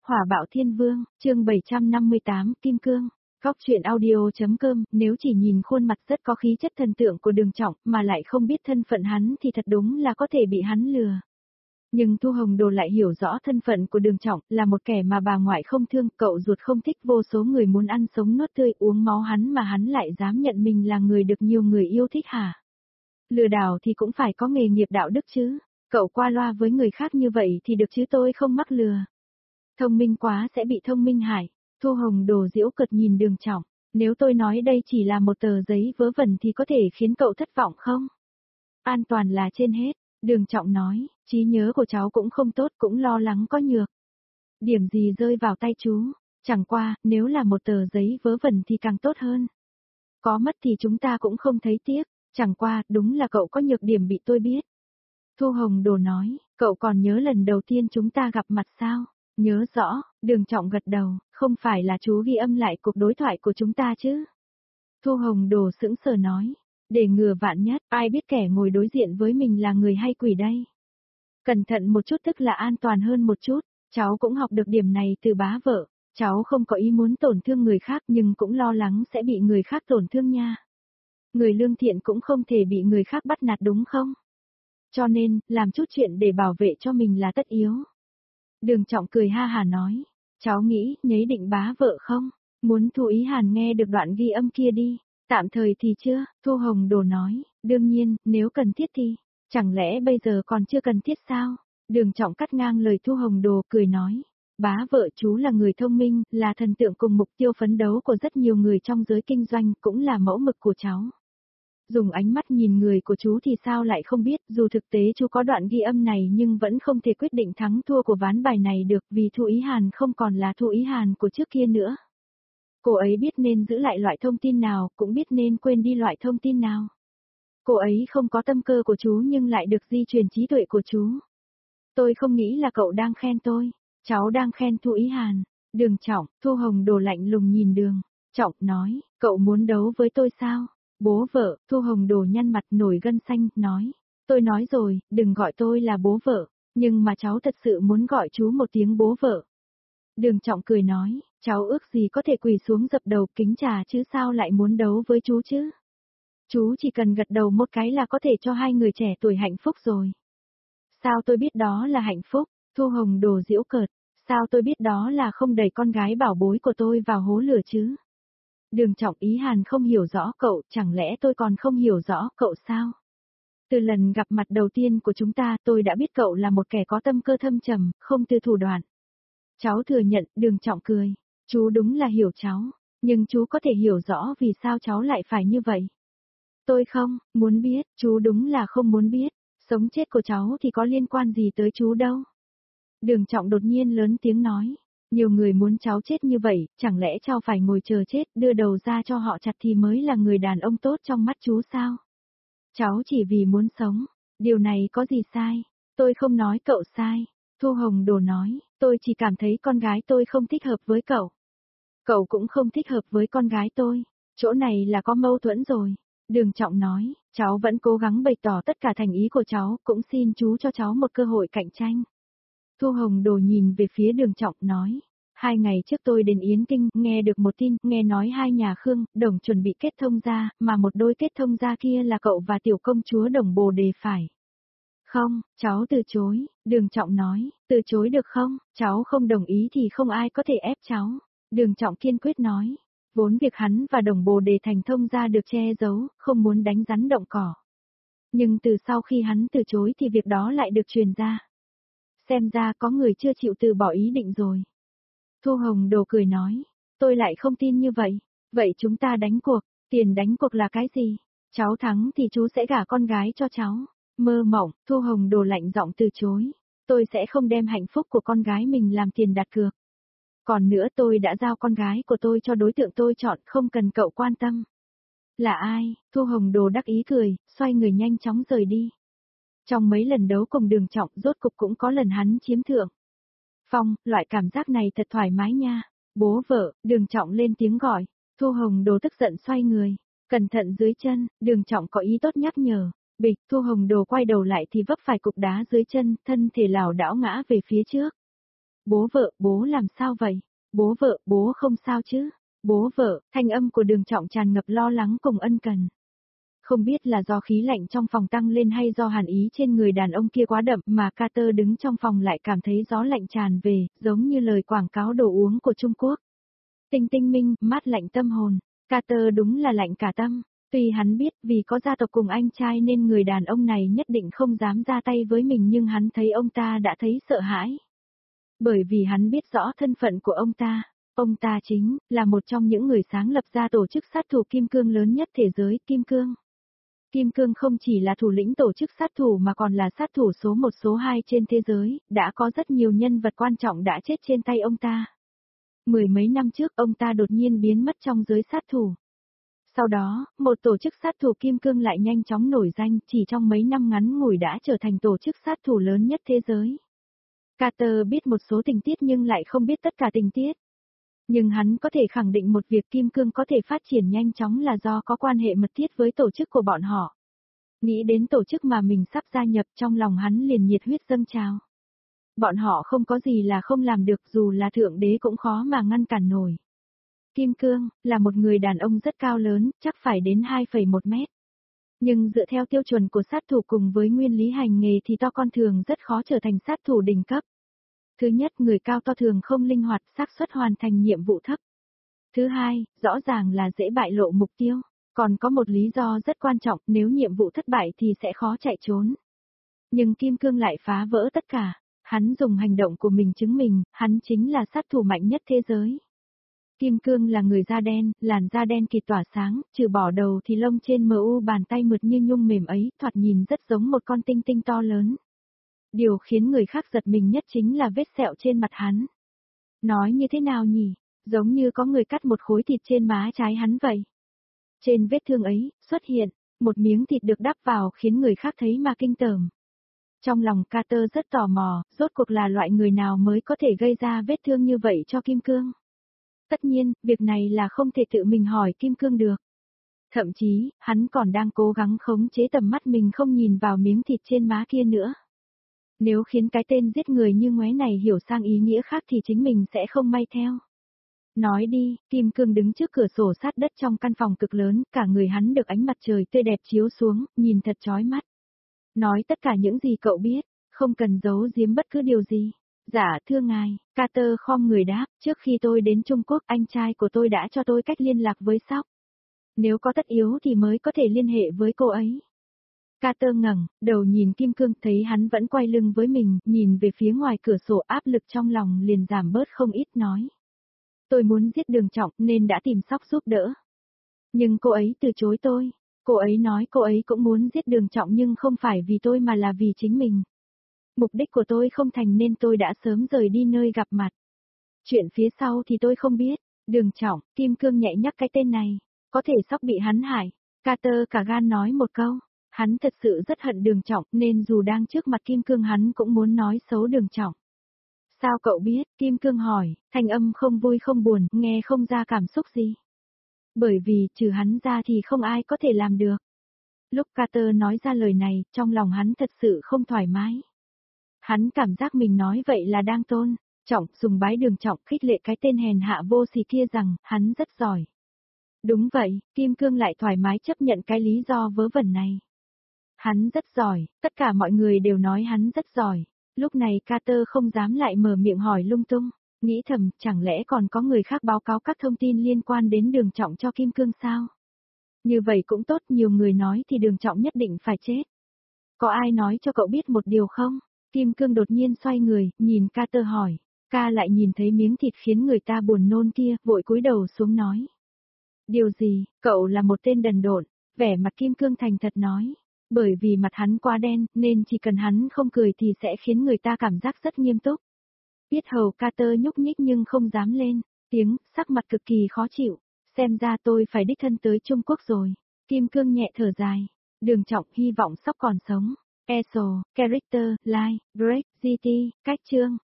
Hỏa bạo thiên vương, chương 758, Kim Cương. Góc truyện audio.com, nếu chỉ nhìn khuôn mặt rất có khí chất thần tượng của Đường Trọng mà lại không biết thân phận hắn thì thật đúng là có thể bị hắn lừa. Nhưng Thu Hồng Đồ lại hiểu rõ thân phận của Đường Trọng, là một kẻ mà bà ngoại không thương, cậu ruột không thích, vô số người muốn ăn sống nuốt tươi uống máu hắn mà hắn lại dám nhận mình là người được nhiều người yêu thích hả? Lừa đảo thì cũng phải có nghề nghiệp đạo đức chứ, cậu qua loa với người khác như vậy thì được chứ, tôi không mắc lừa. Thông minh quá sẽ bị thông minh hại. Thu Hồng Đồ giễu cợt nhìn Đường Trọng, nếu tôi nói đây chỉ là một tờ giấy vớ vẩn thì có thể khiến cậu thất vọng không? An toàn là trên hết, Đường Trọng nói, trí nhớ của cháu cũng không tốt, cũng lo lắng có nhược. Điểm gì rơi vào tay chú, chẳng qua, nếu là một tờ giấy vớ vẩn thì càng tốt hơn. Có mất thì chúng ta cũng không thấy tiếc, chẳng qua, đúng là cậu có nhược điểm bị tôi biết. Thu Hồng Đồ nói, cậu còn nhớ lần đầu tiên chúng ta gặp mặt sao? Nhớ rõ, Đường Trọng gật đầu, không phải là chú ghi âm lại cuộc đối thoại của chúng ta chứ? Thu Hồng Đồ sững sờ nói, để ngừa vạn nhất, ai biết kẻ ngồi đối diện với mình là người hay quỷ đây? Cẩn thận một chút tức là an toàn hơn một chút, cháu cũng học được điểm này từ bá vợ, cháu không có ý muốn tổn thương người khác nhưng cũng lo lắng sẽ bị người khác tổn thương nha. Người lương thiện cũng không thể bị người khác bắt nạt đúng không? Cho nên, làm chút chuyện để bảo vệ cho mình là tất yếu. Đường Trọng cười ha hà nói, cháu nghĩ, nhấy định bá vợ không? Muốn Thu Ý Hàn nghe được đoạn ghi âm kia đi, tạm thời thì chưa, Thu Hồng Đồ nói, đương nhiên, nếu cần thiết thì, chẳng lẽ bây giờ còn chưa cần thiết sao? Đường Trọng cắt ngang lời Thu Hồng Đồ cười nói, bá vợ chú là người thông minh, là thần tượng cùng mục tiêu phấn đấu của rất nhiều người trong giới kinh doanh, cũng là mẫu mực của cháu. Dùng ánh mắt nhìn người của chú thì sao lại không biết, dù thực tế chú có đoạn ghi âm này nhưng vẫn không thể quyết định thắng thua của ván bài này được vì Thu Ý Hàn không còn là Thu Ý Hàn của trước kia nữa. Cô ấy biết nên giữ lại loại thông tin nào, cũng biết nên quên đi loại thông tin nào. Cô ấy không có tâm cơ của chú nhưng lại được di truyền trí tuệ của chú. Tôi không nghĩ là cậu đang khen tôi, cháu đang khen Thu Ý Hàn. Đường Trọng, Thu Hồng Đồ lạnh lùng nhìn Đường Trọng nói, cậu muốn đấu với tôi sao? Bố vợ, Thu Hồng Đồ nhăn mặt nổi gân xanh, nói, tôi nói rồi, đừng gọi tôi là bố vợ, nhưng mà cháu thật sự muốn gọi chú một tiếng bố vợ. Đường Trọng cười nói, cháu ước gì có thể quỳ xuống dập đầu kính trà chứ sao lại muốn đấu với chú chứ? Chú chỉ cần gật đầu một cái là có thể cho hai người trẻ tuổi hạnh phúc rồi. Sao tôi biết đó là hạnh phúc? Thu Hồng Đồ giễu cợt, sao tôi biết đó là không đẩy con gái bảo bối của tôi vào hố lửa chứ? Đường Trọng Ý Hàn không hiểu rõ cậu, chẳng lẽ tôi còn không hiểu rõ cậu sao? Từ lần gặp mặt đầu tiên của chúng ta tôi đã biết cậu là một kẻ có tâm cơ thâm trầm, không từ thủ đoạn. Cháu thừa nhận, Đường Trọng cười, chú đúng là hiểu cháu, nhưng chú có thể hiểu rõ vì sao cháu lại phải như vậy. Tôi không, muốn biết, chú đúng là không muốn biết, sống chết của cháu thì có liên quan gì tới chú đâu. Đường Trọng đột nhiên lớn tiếng nói. Nhiều người muốn cháu chết như vậy, chẳng lẽ cháu phải ngồi chờ chết, đưa đầu ra cho họ chặt thì mới là người đàn ông tốt trong mắt chú sao? Cháu chỉ vì muốn sống, điều này có gì sai? Tôi không nói cậu sai. Thu Hồng Đồ nói, tôi chỉ cảm thấy con gái tôi không thích hợp với cậu. Cậu cũng không thích hợp với con gái tôi. Chỗ này là có mâu thuẫn rồi. Đường Trọng nói, cháu vẫn cố gắng bày tỏ tất cả thành ý của cháu, cũng xin chú cho cháu một cơ hội cạnh tranh. Thu Hồng Đồ nhìn về phía Đường Trọng nói, 2 ngày trước tôi đến Yến Kinh, nghe được một tin, nghe nói hai nhà Khương, Đồng chuẩn bị kết thông gia, mà một đôi kết thông gia kia là cậu và tiểu công chúa Đồng Bồ Đề phải. Không, cháu từ chối, Đường Trọng nói, từ chối được không, cháu không đồng ý thì không ai có thể ép cháu. Đường Trọng kiên quyết nói, vốn việc hắn và Đồng Bồ Đề thành thông gia được che giấu, không muốn đánh rắn động cỏ. Nhưng từ sau khi hắn từ chối thì việc đó lại được truyền ra. Xem ra có người chưa chịu từ bỏ ý định rồi. Thu Hồng Đồ cười nói, tôi lại không tin như vậy. Vậy chúng ta đánh cuộc, tiền đánh cuộc là cái gì? Cháu thắng thì chú sẽ gả con gái cho cháu. Mơ mộng, Thu Hồng Đồ lạnh giọng từ chối. Tôi sẽ không đem hạnh phúc của con gái mình làm tiền đặt cược. Còn nữa tôi đã giao con gái của tôi cho đối tượng tôi chọn, không cần cậu quan tâm. Là ai? Thu Hồng Đồ đắc ý cười, xoay người nhanh chóng rời đi. Trong mấy lần đấu cùng Đường Trọng rốt cục cũng có lần hắn chiếm thượng. Phong, loại cảm giác này thật thoải mái nha. Bố vợ, Đường Trọng lên tiếng gọi. Thu Hồng Đồ tức giận xoay người. Cẩn thận dưới chân, Đường Trọng có ý tốt nhắc nhở. Bịch, Thu Hồng Đồ quay đầu lại thì vấp phải cục đá dưới chân, thân thể lảo đảo ngã về phía trước. Bố vợ, bố làm sao vậy? Bố vợ, bố không sao chứ? Bố vợ, thanh âm của Đường Trọng tràn ngập lo lắng cùng ân cần. Không biết là do khí lạnh trong phòng tăng lên hay do hàn ý trên người đàn ông kia quá đậm mà Carter đứng trong phòng lại cảm thấy gió lạnh tràn về, giống như lời quảng cáo đồ uống của Trung Quốc. Tinh tinh minh, mát lạnh tâm hồn. Carter đúng là lạnh cả tâm. Tuy hắn biết vì có gia tộc cùng anh trai nên người đàn ông này nhất định không dám ra tay với mình nhưng hắn thấy ông ta đã thấy sợ hãi. Bởi vì hắn biết rõ thân phận của ông ta. Ông ta chính là một trong những người sáng lập ra tổ chức sát thủ Kim Cương lớn nhất thế giới, Kim Cương. Kim Cương không chỉ là thủ lĩnh tổ chức sát thủ mà còn là sát thủ số 1 số 2 trên thế giới, đã có rất nhiều nhân vật quan trọng đã chết trên tay ông ta. Mười mấy năm trước ông ta đột nhiên biến mất trong giới sát thủ. Sau đó, một tổ chức sát thủ Kim Cương lại nhanh chóng nổi danh, chỉ trong mấy năm ngắn ngủi đã trở thành tổ chức sát thủ lớn nhất thế giới. Carter biết một số tình tiết nhưng lại không biết tất cả tình tiết. Nhưng hắn có thể khẳng định một việc Kim Cương có thể phát triển nhanh chóng là do có quan hệ mật thiết với tổ chức của bọn họ. Nghĩ đến tổ chức mà mình sắp gia nhập trong lòng hắn liền nhiệt huyết dâng trào. Bọn họ không có gì là không làm được dù là thượng đế cũng khó mà ngăn cản nổi. Kim Cương, là một người đàn ông rất cao lớn, chắc phải đến 2,1 mét. Nhưng dựa theo tiêu chuẩn của sát thủ cùng với nguyên lý hành nghề thì to con thường rất khó trở thành sát thủ đỉnh cấp. Thứ nhất, người cao to thường không linh hoạt, xác suất hoàn thành nhiệm vụ thấp. Thứ hai, rõ ràng là dễ bại lộ mục tiêu. Còn có một lý do rất quan trọng, nếu nhiệm vụ thất bại thì sẽ khó chạy trốn. Nhưng Kim Cương lại phá vỡ tất cả. Hắn dùng hành động của mình chứng minh, hắn chính là sát thủ mạnh nhất thế giới. Kim Cương là người da đen, làn da đen kịt tỏa sáng, trừ bỏ đầu thì lông trên mu bàn tay mượt như nhung mềm ấy, thoạt nhìn rất giống một con tinh tinh to lớn. Điều khiến người khác giật mình nhất chính là vết sẹo trên mặt hắn. Nói như thế nào nhỉ? Giống như có người cắt một khối thịt trên má trái hắn vậy. Trên vết thương ấy, xuất hiện, một miếng thịt được đắp vào khiến người khác thấy mà kinh tởm. Trong lòng Carter rất tò mò, rốt cuộc là loại người nào mới có thể gây ra vết thương như vậy cho Kim Cương. Tất nhiên, việc này là không thể tự mình hỏi Kim Cương được. Thậm chí, hắn còn đang cố gắng khống chế tầm mắt mình không nhìn vào miếng thịt trên má kia nữa. Nếu khiến cái tên giết người như ngoé này hiểu sang ý nghĩa khác thì chính mình sẽ không may theo. Nói đi, Kim Cương đứng trước cửa sổ sát đất trong căn phòng cực lớn, cả người hắn được ánh mặt trời tươi đẹp chiếu xuống, nhìn thật chói mắt. Nói tất cả những gì cậu biết, không cần giấu giếm bất cứ điều gì. Dạ thưa ngài, Carter khom người đáp, trước khi tôi đến Trung Quốc anh trai của tôi đã cho tôi cách liên lạc với Sóc. Nếu có tất yếu thì mới có thể liên hệ với cô ấy. Carter ngẩng đầu nhìn Kim Cương thấy hắn vẫn quay lưng với mình, nhìn về phía ngoài cửa sổ áp lực trong lòng liền giảm bớt không ít nói. Tôi muốn giết Đường Trọng nên đã tìm Sóc giúp đỡ. Nhưng cô ấy từ chối tôi. Cô ấy nói cô ấy cũng muốn giết Đường Trọng nhưng không phải vì tôi mà là vì chính mình. Mục đích của tôi không thành nên tôi đã sớm rời đi nơi gặp mặt. Chuyện phía sau thì tôi không biết. Đường Trọng, Kim Cương nhẹ nhắc cái tên này. Có thể Sóc bị hắn hại. Carter cả gan nói một câu. Hắn thật sự rất hận Đường Trọng nên dù đang trước mặt Kim Cương hắn cũng muốn nói xấu Đường Trọng. Sao cậu biết? Kim Cương hỏi, thanh âm không vui không buồn, nghe không ra cảm xúc gì. Bởi vì trừ hắn ra thì không ai có thể làm được. Lúc Carter nói ra lời này, trong lòng hắn thật sự không thoải mái. Hắn cảm giác mình nói vậy là đang tôn trọng, sùng bái Đường Trọng, khích lệ cái tên hèn hạ vô sỉ kia rằng hắn rất giỏi. Đúng vậy, Kim Cương lại thoải mái chấp nhận cái lý do vớ vẩn này. Hắn rất giỏi, tất cả mọi người đều nói hắn rất giỏi. Lúc này Carter không dám lại mở miệng hỏi lung tung, nghĩ thầm chẳng lẽ còn có người khác báo cáo các thông tin liên quan đến Đường Trọng cho Kim Cương sao? Như vậy cũng tốt, nhiều người nói thì Đường Trọng nhất định phải chết. Có ai nói cho cậu biết một điều không? Kim Cương đột nhiên xoay người, nhìn Carter hỏi. Ca lại nhìn thấy miếng thịt khiến người ta buồn nôn kia, vội cúi đầu xuống nói. Điều gì, cậu là một tên đần độn, vẻ mặt Kim Cương thành thật nói. Bởi vì mặt hắn quá đen, nên chỉ cần hắn không cười thì sẽ khiến người ta cảm giác rất nghiêm túc. Biết hầu Carter nhúc nhích nhưng không dám lên tiếng, sắc mặt cực kỳ khó chịu. Xem ra tôi phải đích thân tới Trung Quốc rồi. Kim Cương nhẹ thở dài. Đường Trọng hy vọng Sóc còn sống. Esel, Character, Line, Break, GT, Cách chương.